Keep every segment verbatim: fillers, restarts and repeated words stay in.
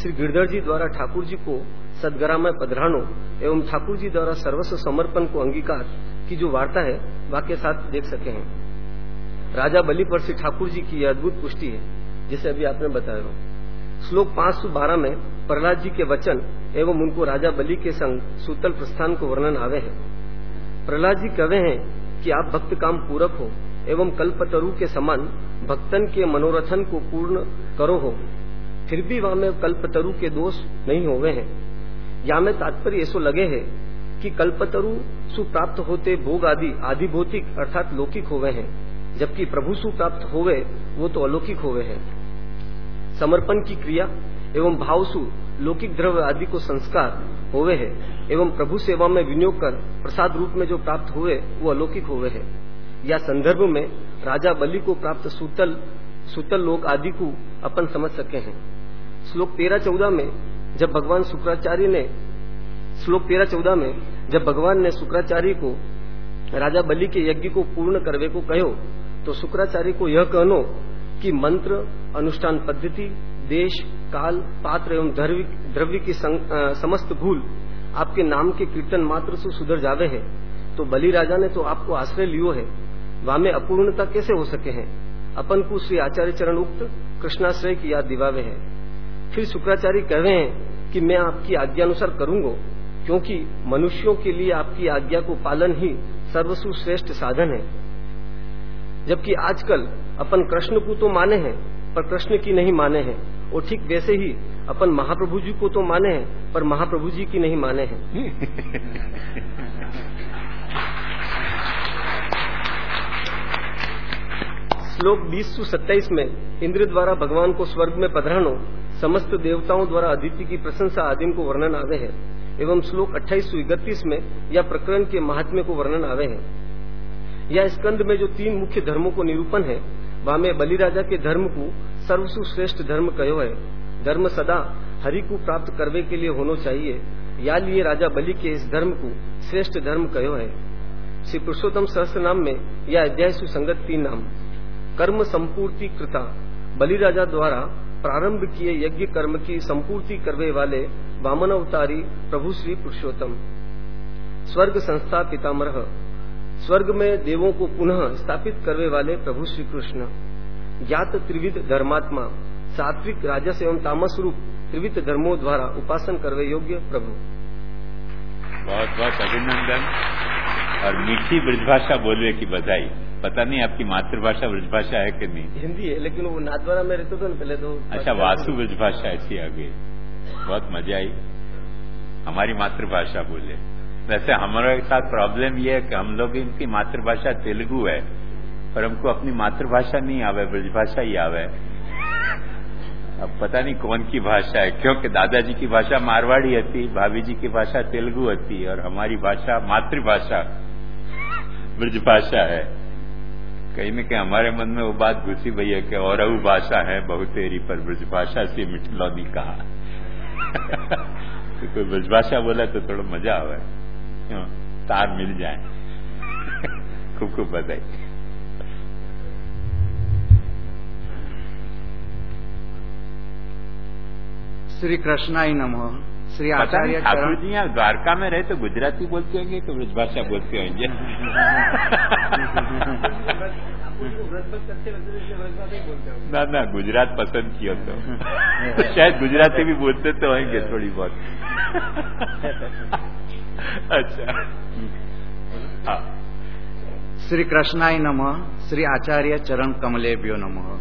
श्री गिरधर जी द्वारा ठाकुर जी को सदगरा में पधरानो एवं ठाकुर जी द्वारा सर्वस्व समर्पण को अंगीकार की जो वार्ता है वाक्य साथ देख सके हैं। राजा बलि पर श्री ठाकुर जी की यह अद्भुत पुष्टि है जिसे अभी आपने बताया हो। श्लोक पांच सौ बारह में प्रहलाद जी के वचन एवं उनको राजा बलि के संग सूतल प्रस्थान को वर्णन आवे है। प्रहलाद जी कहे हैं कि आप भक्त काम पूरक हो एवं कल्पतरु के समान भक्तन के मनोरथन को पूर्ण करो हो, फिर भी वहां में कल्पतरु के दोष नहीं होवे हैं। या में तात्पर्य ऐसो लगे है कि कल्पतरु सुप्राप्त होते भोग आदि आदि भौतिक अर्थात लौकिक होवे हैं, जबकि प्रभु सुप्राप्त होवे वो तो अलौकिक होवे हैं। समर्पण की क्रिया एवं भावसु लौकिक द्रव्य आदि को संस्कार होवे है एवं प्रभु सेवा में विनियोग कर प्रसाद रूप में जो प्राप्त हुए वो अलौकिक होवे है। या संदर्भ में राजा बलि को प्राप्त सूतल सूतल लोक आदि को अपन समझ सके हैं। श्लोक तेरह चौदह में जब भगवान शुक्राचार्य ने श्लोक तेरह चौदह में जब भगवान ने शुक्राचार्य को राजा बलि के यज्ञ को पूर्ण करवे को कहो तो शुक्राचार्य को यह कहनो कि मंत्र अनुष्ठान पद्धति देश काल पात्र एवं द्रव्य की समस्त भूल आपके नाम के कीर्तन मात्र से सुधर जावे है, तो बलि राजा ने तो आपको आश्रय लियो है, वहां में अपूर्णता कैसे हो सके हैं। अपन को श्री आचार्य चरण उक्त कृष्णाश्रय की याद दिवावे है। फिर शुक्राचार्य कह रहे हैं कि मैं आपकी आज्ञा अनुसार करूंगा, क्योंकि मनुष्यों के लिए आपकी आज्ञा को पालन ही सर्वसु श्रेष्ठ साधन है। जबकि आजकल अपन कृष्ण को तो माने हैं पर कृष्ण की नहीं माने हैं, और ठीक वैसे ही अपन महाप्रभु जी को तो माने हैं पर महाप्रभु जी की नहीं माने हैं। श्लोक बीस सौ सत्ताईस में इंद्र द्वारा भगवान को स्वर्ग में पधरानो समस्त देवताओं द्वारा अदिति की प्रशंसा आदि को वर्णन आवे है एवं श्लोक अट्ठाईस सौ इकतीस में या प्रकरण के महात्म्य को वर्णन आवे है। या स्कंद में जो तीन मुख्य धर्मों को निरूपण है वहां में बलि राजा के धर्म को सर्वसु श्रेष्ठ धर्म कहो है। धर्म सदा हरि को प्राप्त करने के लिए होना चाहिए, या लिए राजा बलि के इस धर्म को श्रेष्ठ धर्म कहो है। श्री पुरुषोत्तम सहस्त्र नाम में यह अध्याय सुसंगत तीन नाम कर्म संपूर्ति कृता बलि राजा द्वारा प्रारंभ किए यज्ञ कर्म की संपूर्ति करने वाले वामन अवतारी प्रभु श्री पुरुषोत्तम। स्वर्ग संस्था पितामह स्वर्ग में देवों को पुनः स्थापित करने वाले प्रभु श्री कृष्ण। ज्ञात त्रिविध धर्मात्मा सात्विक राजस एवं तामस रूप त्रिविध धर्मों द्वारा उपासन करने योग्य प्रभु। बहुत बहुत अभिनंदन और मीठी ब्रजभाषा बोलने की बधाई। पता नहीं आपकी मातृभाषा ब्रजभाषा है कि नहीं? हिंदी है, लेकिन वो नाथद्वारा में रहते थे ना पहले तो। अच्छा, वासु ब्रजभाषा ऐसी आ गई, बहुत मजा आई। हमारी मातृभाषा बोले। वैसे हमारे साथ प्रॉब्लम ये है कि हम लोग इनकी मातृभाषा तेलुगु है, पर हमको अपनी मातृभाषा नहीं आवे, ब्रजभाषा ही आवे। अब पता नहीं कौन की भाषा है, क्योंकि दादाजी की भाषा मारवाड़ी होती, भाभी जी की भाषा तेलुगु होती, और हमारी भाषा मातृभाषा ब्रजभाषा है। कहीं न कहीं हमारे मन में वो बात घुसी भई है कि और भाषा है बहुतेरी पर ब्रजभाषा से मिठलौनी कहा। तो कोई ब्रजभाषा बोला तो थोड़ा मजा आवे, क्यों तार मिल जाए। खूब खूब बधाई। श्री कृष्णाय नमः। श्री आचार्य ठाकुर जी यहाँ द्वारका में रहे तो गुजराती बोलते होंगे तो ब्रजभाषा बोलते होंगे। ना ना गुजरात पसंद किया तो शायद गुजराती भी बोलते तो होंगे थोड़ी बहुत। अच्छा, हाँ। श्री कृष्णाय नमः। श्री आचार्य चरण कमलेभ्यो नमः।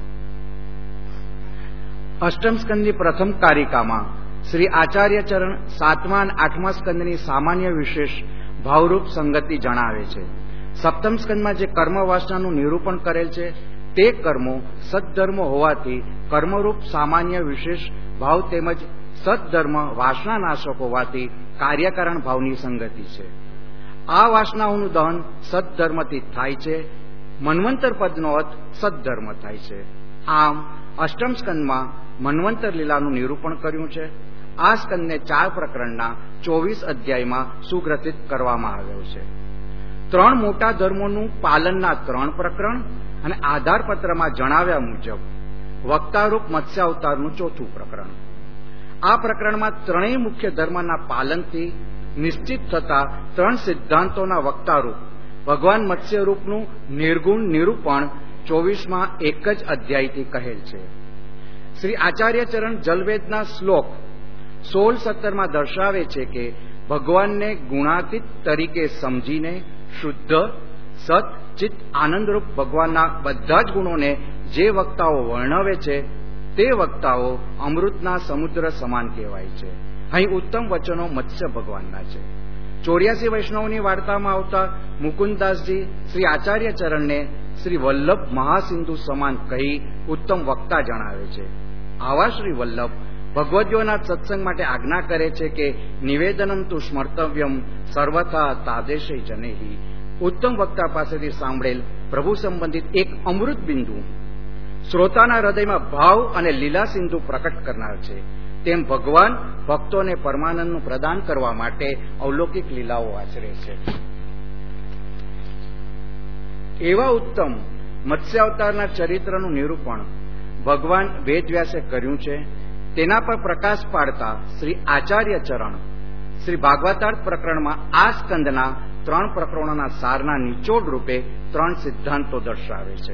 અષ્ટમ સ્કંદની પ્રથમ કારિકામાં શ્રી આચાર્ય ચરણ સાતમા અને આઠમા સ્કંદની સામાન્ય વિશેષ ભાવરૂપ સંગતિ જણાવે છે. સપ્તમ સ્કંદમાં જે કર્મ વાસનાનું નિરૂપણ કરેલ છે તે કર્મો સદ્ધર્મ હોવાથી કર્મરૂપ સામાન્ય વિશેષ ભાવ તેમજ સદ્ધર્મ વાસનાનાશક હોવાથી કાર્યકારણ ભાવની સંગતિ છે. આ વાસનાઓનું દહન સદ્ધર્મથી થાય છે. મન્વંતર પદનો અર્થ સદ્ધર્મ થાય છે. આમ અષ્ટમ સ્કંદમાં મન્વંતર લીલાનું નિરૂપણ કર્યું છે. આ સ્કંદને ચાર પ્રકરણના ચોવીસ અધ્યાયમાં સુગ્રથિત કરવામાં આવ્યો છે. ત્રણ મોટા ધર્મોનું પાલનના ત્રણ પ્રકરણ અને આધારપત્રમાં જણાવ્યા મુજબ વક્તારૂપ મત્સ્યાવતારનું ચોથું પ્રકરણ. આ પ્રકરણમાં ત્રણેય મુખ્ય ધર્મના પાલનથી નિશ્ચિત થતા ત્રણ સિદ્ધાંતોના વક્તારૂપ ભગવાન મત્સ્યરૂપનું નિર્ગુણ નિરૂપણ ચોવીસમાં એક જ અધ્યાયથી કહેલ છે. શ્રી આચાર્યચરણ જલવેદના શ્લોક સોળ સત્તરમાં દર્શાવે છે કે ભગવાનને ગુણાતીત તરીકે સમજીને શુદ્ધ સત ચિત્ત આનંદરૂપ ભગવાનના બધા જ ગુણોને જે વક્તાઓ વર્ણવે છે તે વક્તાઓ અમૃતના સમુદ્ર સમાન કહેવાય છે. અહીં ઉત્તમ વચનો મત્સ્ય ભગવાનના છે. ચોર્યાસી વૈષ્ણવની વાર્તામાં આવતા મુકુંદાસજી શ્રી આચાર્યચરણને શ્રી વલ્લભ મહાસિંધુ સમાન કહી ઉત્તમ વક્તા જણાવે છે. આવા શ્રી વલ્લભ ભગવદ્યોના સત્સંગ માટે આજ્ઞા કરે છે કે નિવેદનમ તુ સ્મર્તવ્યમ સર્વથા તાદેશે જનેહી. ઉત્તમ વક્તા પાસેથી સાંભળેલ પ્રભુ સંબંધિત એક અમૃત બિંદુ શ્રોતાના હૃદયમાં ભાવ અને લીલા સિંધુ પ્રકટ કરનાર છે. તેમ ભગવાન ભક્તોને પરમાનંદનું પ્રદાન કરવા માટે અવલૌકિક લીલાઓ આચરે છે. એવા ઉત્તમ મત્સ્ય અવતારના ચરિત્રનું નિરૂપણ ભગવાન વેદવ્યાસે કર્યું છે. તેના પર પ્રકાશ પાડતા શ્રી આચાર્યચરણ શ્રી ભાગવતાર્થ પ્રકરણમાં આ સ્કંદના ત્રણ પ્રકરણોના સારના નિચોડ રૂપે ત્રણ સિદ્ધાંતો દર્શાવે છે.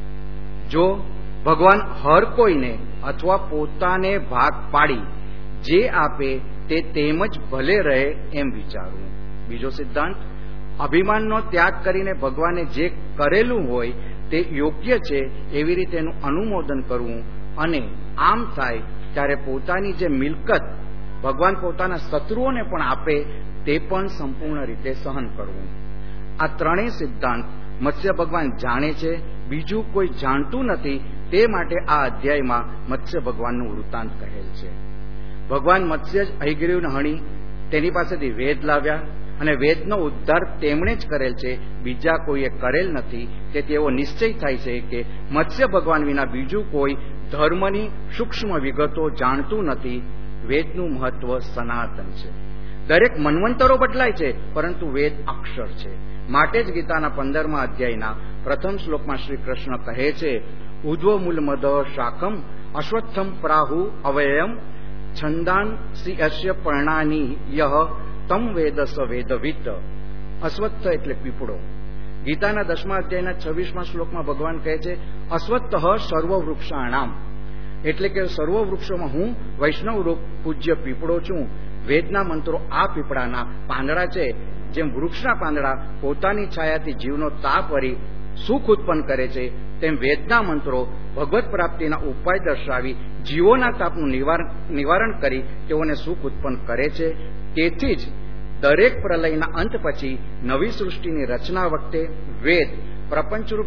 જો ભગવાન હર કોઈને અથવા પોતાને ભાગ પાડી જે આપે તે તેમ જ ભલે રહે એમ વિચારવું. બીજો સિદ્ધાંત, અભિમાનનો ત્યાગ કરીને ભગવાને જે કરેલું હોય તે યોગ્ય છે એવી રીતે એનું અનુમોદન કરવું અને આમ થાય ત્યારે પોતાની જે મિલકત ભગવાન પોતાના શત્રુઓને પણ આપે તે પણ સંપૂર્ણ રીતે સહન કરવું. આ ત્રણેય સિદ્ધાંત મત્સ્ય ભગવાન જાણે છે, બીજું કોઈ જાણતું નથી. તે માટે આ અધ્યાયમાં મત્સ્ય ભગવાનનું વૃત્તાંત કહેલ છે. ભગવાન મત્સ્ય જ હયગ્રીવને હણી તેની પાસેથી વેદ લાવ્યા અને વેદનો ઉદ્ધાર તેમણે જ કરેલ છે, બીજા કોઈએ કરેલ નથી. તેથી એવો નિશ્ચય થાય છે કે મત્સ્ય ભગવાન વિના બીજું કોઈ ધર્મની સૂક્ષ્મ વિગતો જાણતું નથી. વેદનું મહત્વ સનાતન છે. દરેક મન્વંતરો બદલાય છે પરંતુ વેદ અક્ષર છે. માટે જ ગીતાના પંદરમા અધ્યાયના પ્રથમ શ્લોકમાં શ્રી કૃષ્ણ કહે છે, ઉદ્વ મૂલ મદ શાકમ અશ્વત્થમ પ્રાહુ અવયમ છંદાન શ્રી અશ્ય પર્ણાની યહ તમ વેદ સ વેદવિત. અશ્વત્થ એટલે પીપળો. ગીતાના દસમા અધ્યાયના છવ્વીસમા શ્લોકમાં ભગવાન કહે છે, અશ્વત્થ સર્વ વૃક્ષાણામ, એટલે કે સર્વ વૃક્ષોમાં હું વૈષ્ણવ રૂપ પૂજ્ય પીપળો છું. વેદના મંત્રો આ પીપળાના પાંદડા છે. જેમ વૃક્ષના પાંદડા પોતાની છાયાથી જીવનો તાપ વરી સુખ ઉત્પન્ન કરે છે, તેમ વેદના મંત્રો ભગવત પ્રાપ્તિના ઉપાય દર્શાવી જીવોના તાપનું નિવારણ કરી તેઓને સુખ ઉત્પન્ન કરે છે. તેથી જ દરેક પ્રલયના અંત પછી નવી સૃષ્ટિની રચના વખતે વેદ પ્રપંચરૂપ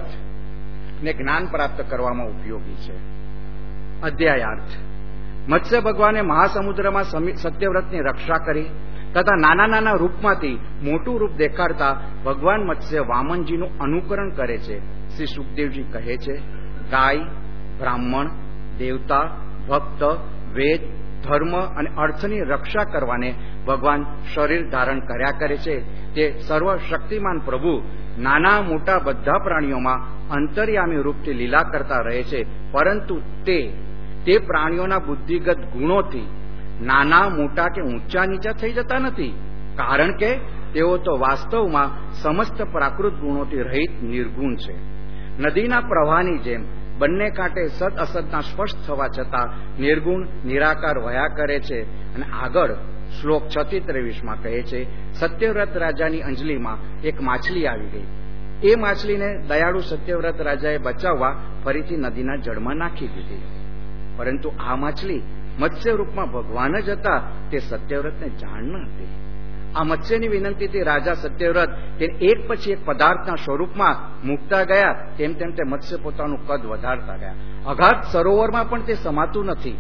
જગતને જ્ઞાન પ્રાપ્ત કરવામાં ઉપયોગી છે. અધ્યાયાર્થ. મત્સ્ય ભગવાને મહાસમુદ્રમાં સત્યવ્રતની રક્ષા કરી તથા નાના નાના રૂપમાંથી મોટું રૂપ દેખાડતા ભગવાન મત્સ્ય વામનજીનું અનુકરણ કરે છે. શ્રી સુખદેવજી કહે છે, ગાય, બ્રાહ્મણ, દેવતા, ભક્ત, વેદ, ધર્મ અને અર્થની રક્ષા કરવાને ભગવાન શરીર ધારણ કર્યા કરે છે. તે સર્વશક્તિમાન પ્રભુ નાના મોટા બધા પ્રાણીઓમાં અંતર્યામી રૂપથી લીલા કરતા રહે છે, પરંતુ તે તે પ્રાણીઓના બુદ્ધિગત ગુણોથી નાના મોટા કે ઊંચા નીચા થઈ જતા નથી, કારણ કે તેઓ તો વાસ્તવમાં સમસ્ત પ્રાકૃત ગુણોથી રહિત નિર્ગુણ છે. નદીના પ્રવાહની જેમ બંને કાંઠે સત અસતના સ્પષ્ટ થવા છતાં નિર્ગુણ નિરાકાર વયા કરે છે. અને આગળ શ્લોક છ થી ત્રેવીસમાં કહે છે, સત્યવ્રત રાજાની અંજલિમાં એક માછલી આવી ગઈ. એ માછલીને દયાળુ સત્યવ્રત રાજાએ બચાવવા ફરીથી નદીના જળમાં નાખી દીધી. પરંતુ આ માછલી મત્સ્ય રૂપમાં ભગવાન જ હતા તે સત્યવ્રતને જાણ ન હતી. આ મત્સ્યની વિનંતીથી રાજા સત્યવ્રત તેને એક પછી એક પદાર્થના સ્વરૂપમાં મૂકતા ગયા. તેમ તેમ તે મત્સ્ય પોતાનું કદ વધારતા ગયા. અગાધ સરોવરમાં પણ તે સમાતું નથી.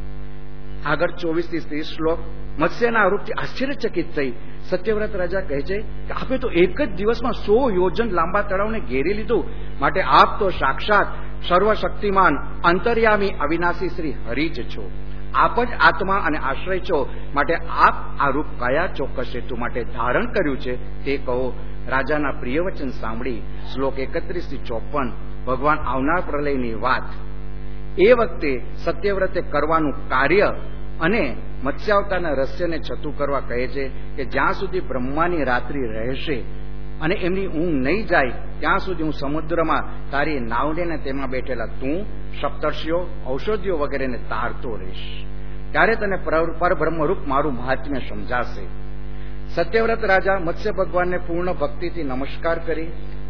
આગળ ચોવીસ થી ત્રીસ શ્લોક મત્સ્યના આરોપથી આશ્ચર્યચકિત થઈ સત્યવ્રત રાજા કહે છે કે આપે તો એક જ દિવસમાં સો યોજન લાંબા તળાવને ઘેરી લીધું, માટે આપ તો સાક્ષાત સર્વશક્તિમાન અંતર્યામી અવિનાશી શ્રી હરિ જ છો. આપ જ આત્મા અને આશ્રય છો, માટે આપ આ રૂપ કયા ચોક્કસ હેતુ માટે ધારણ કર્યું છે તે કહો. રાજાના પ્રિય વચન સાંભળી શ્લોક એકત્રીસ થી ચોપન ભગવાન આવનાર પ્રલયની વાત. એ વખતે સત્યવ્રતે કરવાનું કાર્ય અને મત્સ્યાવતારના રહસ્યને છતું કરવા કહે છે કે જ્યાં સુધી બ્રહ્માની રાત્રિ રહેશે અને એમની ઊંઘ નહીં જાય ત્યાં સુધી હું સમુદ્રમાં તારી નાવને ને તેમાં બેઠેલા તું, સપ્તર્ષિઓ, ઔષધિઓ વગેરેને તારતો રહીશ. ત્યારે તને પરબ્રહ્મરૂપ મારું મહાત્મ્ય સમજાશે. સત્યવ્રત રાજા મત્સ્ય ભગવાનને પૂર્ણ ભક્તિથી નમસ્કાર કરી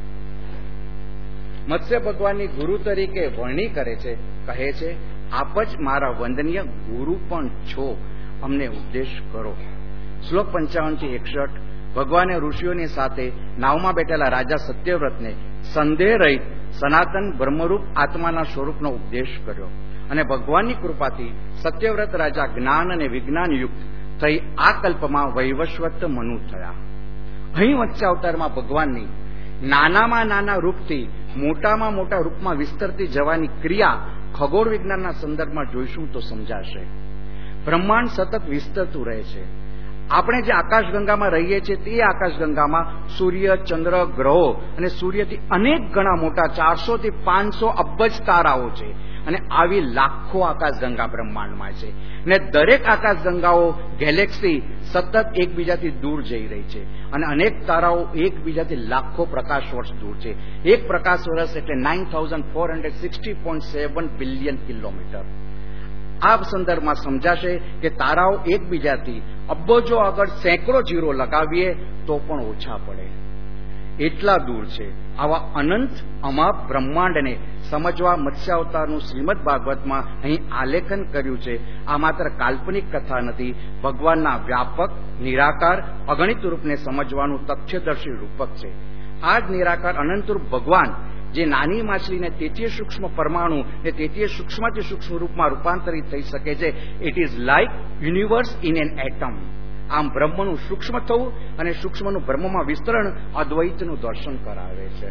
મત્સ્ય ભગવાનની ગુરુ તરીકે વરણી કરે છે. કહે છે, આપ જ મારા વંદનીય ગુરુ પણ છો, અમને ઉપદેશ કરો. શ્લોક પંચાવન થી એકસઠ. ભગવાને ઋષિઓની સાથે નાવમાં બેઠેલા રાજા સત્યવ્રતને સંદેહ રહિત સનાતન બ્રહ્મરૂપ આત્માના સ્વરૂપનો ઉપદેશ કર્યો અને ભગવાનની કૃપાથી સત્યવ્રત રાજા જ્ઞાન અને વિજ્ઞાન યુક્ત થઈ આ કલ્પમાં વૈવસ્વત મનુ થયા. અહીં મત્સ્યાવતારમાં ભગવાનની નાનામાં નાના રૂપથી મોટામાં મોટા રૂપમાં વિસ્તરતી જવાની ક્રિયા ખગોળ વિજ્ઞાનના સંદર્ભમાં જોઈશું તો સમજાશે. બ્રહ્માંડ સતત વિસ્તરતું રહે છે. આપણે જે આકાશગંગામાં રહીએ છીએ તે આકાશગંગામાં સૂર્ય, ચંદ્ર, ગ્રહો અને સૂર્યથી અનેક ગણા મોટા ચારસો થી પાંચસો અબજ તારાઓ છે અને આવી લાખો આકાશગંગા બ્રહ્માંડમાં છે ને દરેક આકાશગંગાઓ ગેલેક્સી સતત એકબીજાથી દૂર જઈ રહી છે અને અનેક તારાઓ એકબીજાથી લાખો પ્રકાશ વર્ષ દૂર છે. એક પ્રકાશ વર્ષ એટલે nine thousand four hundred sixty point seven billion kilometer. આ સંદર્ભમાં સમજાશે કે તારાઓ એકબીજાથી અબજો આગળ સેંકડો જીરો લગાવીએ તો પણ ઓછા પડે, એટલા દૂર છે. આવા અનંત અમાપ બ્રહ્માંડને સમજવા મત્સ્યાવતારનું શ્રીમદ ભાગવતમાં અહીં આલેખન કર્યું છે. આ માત્ર કાલ્પનિક કથા નથી, ભગવાનના વ્યાપક, નિરાકાર, અગણિત રૂપને સમજવાનું તથ્યદર્શી રૂપક છે. આ જ નિરાકાર અનંતરૂપ ભગવાન જે નાની માછલીને તેથી સૂક્ષ્મ પરમાણુ ને તેથી સૂક્ષ્મથી સૂક્ષ્મ રૂપમાં રૂપાંતરિત થઈ શકે છે. It is like universe in an atom. આમ બ્રહ્મનું સૂક્ષ્મ થવું અને સૂક્ષ્મનું બ્રહ્મમાં વિસ્તરણ અદ્વૈતનું દર્શન કરાવે છે.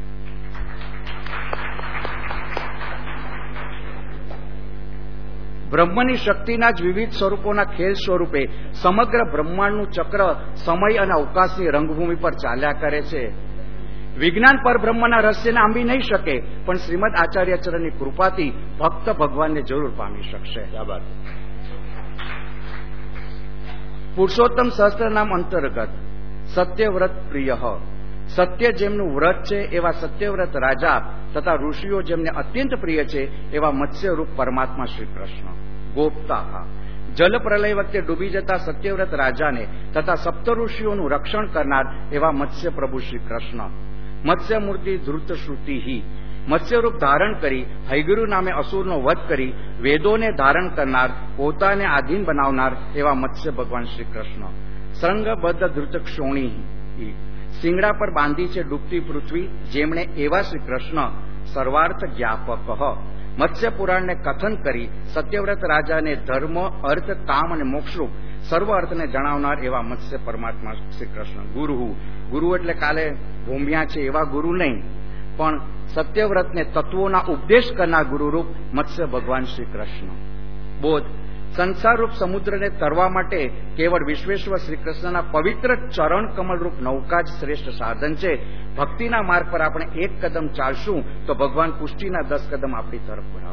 બ્રહ્મની શક્તિના જ વિવિધ સ્વરૂપોના ખેલ સ્વરૂપે સમગ્ર બ્રહ્માંડનું ચક્ર સમય અને અવકાશની રંગભૂમિ પર ચાલ્યા કરે છે. વિજ્ઞાન પર બ્રહ્મના રહસ્યને આંબી નહીં શકે, પણ શ્રીમદ આચાર્યચરણની કૃપાથી ભક્ત ભગવાનને જરૂર પામી શકશે. પુરુષોત્તમ સહસ્ત્રનામ અંતર્ગત સત્યવ્રત પ્રિય, સત્ય જેમનું વ્રત છે એવા સત્યવ્રત રાજા તથા ઋષિઓ જેમને અત્યંત પ્રિય છે એવા મત્સ્યરૂપ પરમાત્મા શ્રી કૃષ્ણ. ગોપ્તા, જલ પ્રલય વખતે ડૂબી જતા સત્યવ્રત રાજાને તથા સપ્ત ઋષિઓનું રક્ષણ કરનાર એવા મત્સ્ય પ્રભુ શ્રી કૃષ્ણ. મત્સ્ય મૂર્તિ ધૃત શ્રુતિ, મત્સ્યરૂપ ધારણ કરી હૈગુરુ નામે અસુરનો વધ કરી વેદોને ધારણ કરનાર, પોતાને આધીન બનાવનાર એવા મત્સ્ય ભગવાન શ્રી કૃષ્ણ. સંગબદ્ધ ધૃત ક્ષોણી, સિંગડા પર બાંધી છે ડૂબતી પૃથ્વી, જેમણે એવા શ્રી કૃષ્ણ. સર્વાર્થ જ્ઞાપક, મત્સ્ય પુરાણને કથન કરી સત્યવ્રત રાજાને ધર્મ, અર્થ, કામ અને મોક્ષરૂપ સર્વ અર્થને જણાવનાર એવા મત્સ્ય પરમાત્મા શ્રી કૃષ્ણ. ગુરુ, ગુરુ એટલે કાલે ભૂમ્યા છે એવા ગુરુ નહીં, પણ સત્યવ્રતને તત્વોના ઉપદેશ કરનાર ગુરુરૂપ મત્સ્ય ભગવાન શ્રી કૃષ્ણ. બોધ, સંસારરૂપ સમુદ્રને તરવા માટે કેવળ વિશ્વેશ્વર શ્રી કૃષ્ણના પવિત્ર ચરણ કમલરૂપ નૌકા જ શ્રેષ્ઠ સાધન છે. ભક્તિના માર્ગ પર આપણે એક કદમ ચાલશું તો ભગવાન પુષ્ટિના દસ કદમ આપણી તરફ